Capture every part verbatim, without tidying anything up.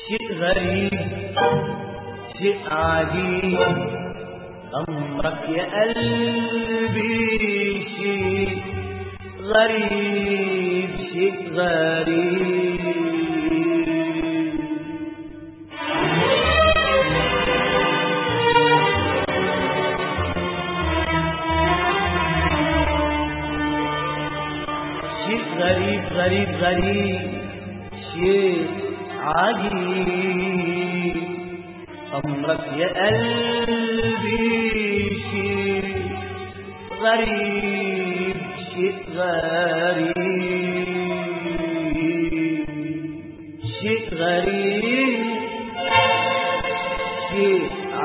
شيء غريب شيء عجيب أمرك يا قلبي شيء غريب شيء غريب شيء غريب غريب غريب شيء عجيب أمرك يا قلبي شيء غريب شيء غريب شيء غريب شيء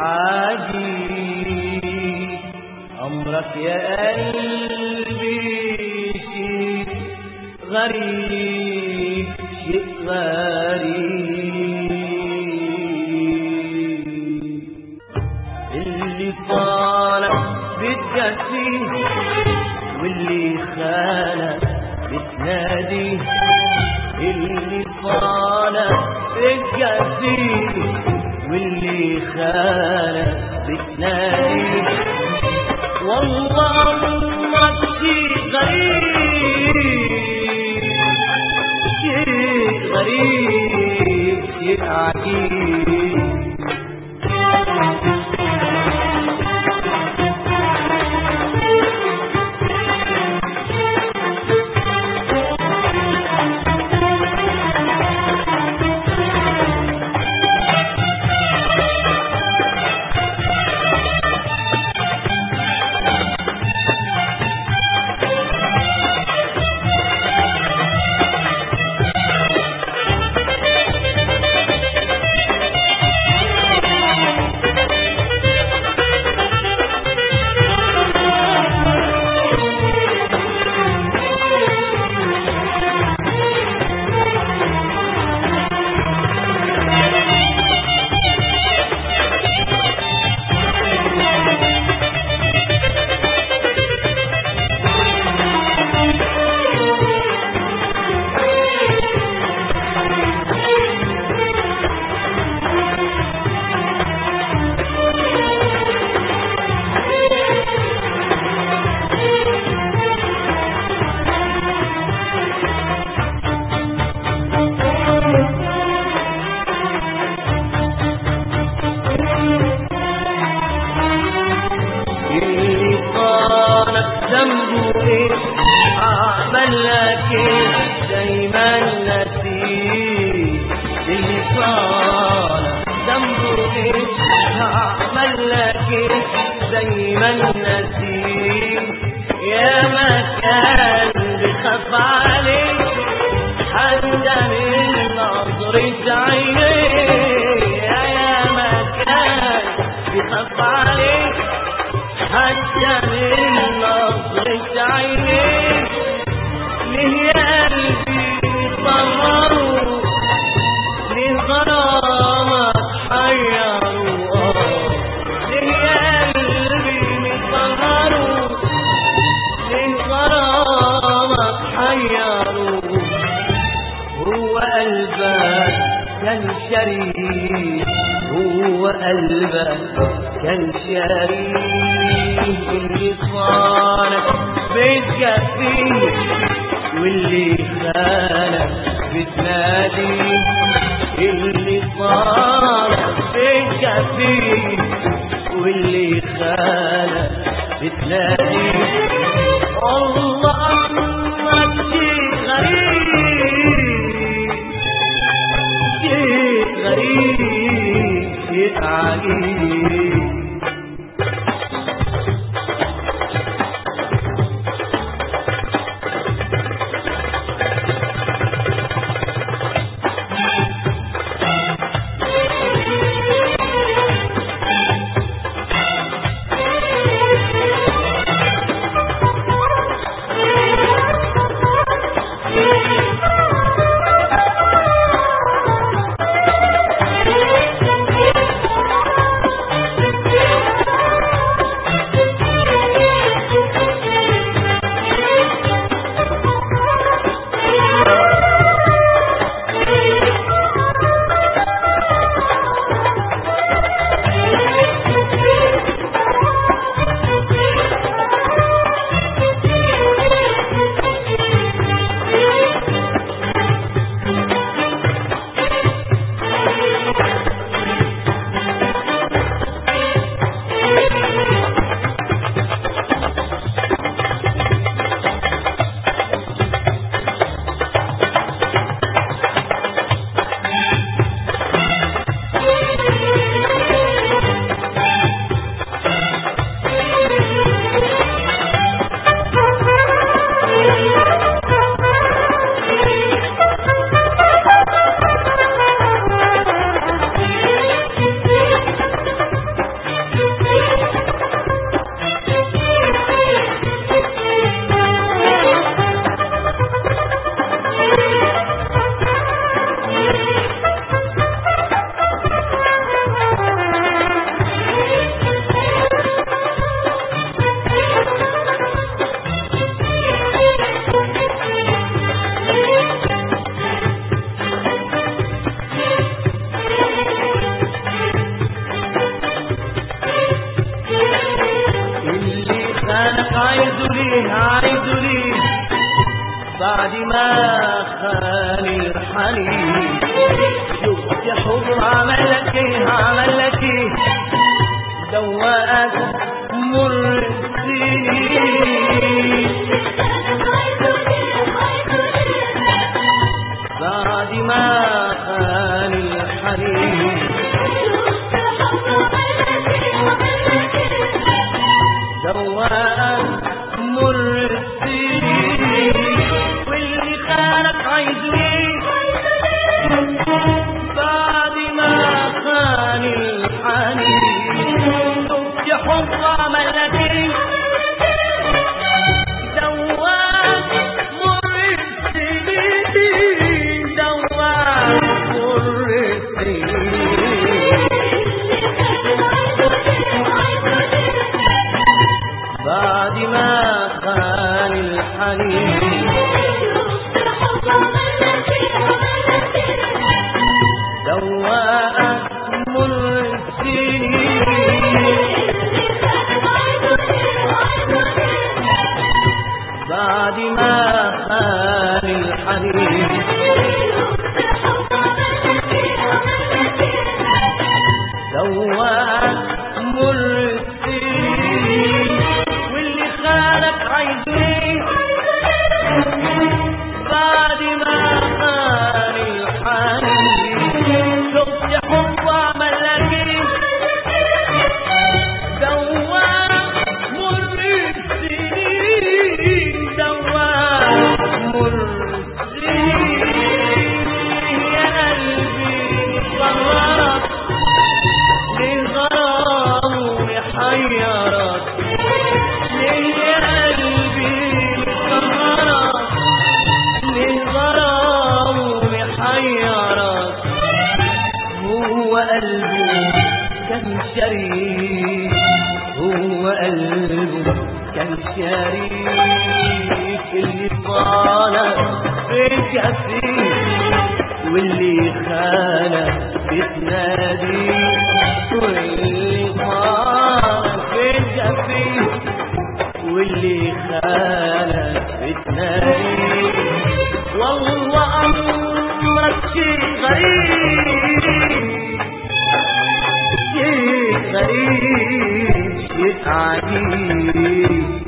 عجيب أمرك يا قلبي شيء غريب شيء غريب اللي طالع بتجسيه واللي خالق بتناديه اللي طالع بتجسيه واللي خالق بتناديه والله أمرك شيء غريب شيء غريب شيء عجيب هو قلبك كان شريك اللي صارك بتجفيه واللي خانك بتناديه اللي صارك بتجفيه واللي خانك بتناديه الله أمرك شيء غريب شيء غريب شيء عجيب الحنين. شوف يا حب عمل لك ايه عمل لك ايه دوقك مر السنين بعد ما خان الحنين. دوقك مر السنين واللي خانك عايزه ايه بعد ما خان الحنين. شوف يا حب عمل لك ايه دوقك مر السنين دوقك مر السنين بعد ما خان الحنين. دوقك مر السنين بعد ما خان الحنين. دوقك مر السنين واللي خانك عايزه ايه بعد ما خان الحنين. شوف يا حب عمل لك ايه دوقك مر السنين دوقك مر السنين. يا قلبي صغرك لغرام يحيرك ليه يا قلبي صغرك لغرام يحيرك. هو قلبه كان شريك هو قلبه كان شريك اللي صانك بكفيه واللي خانك بتناديه واللي صانك بكفيه واللي خانك بتناديه. والله أمرك شيء غريب شيء غريب شيء عجيب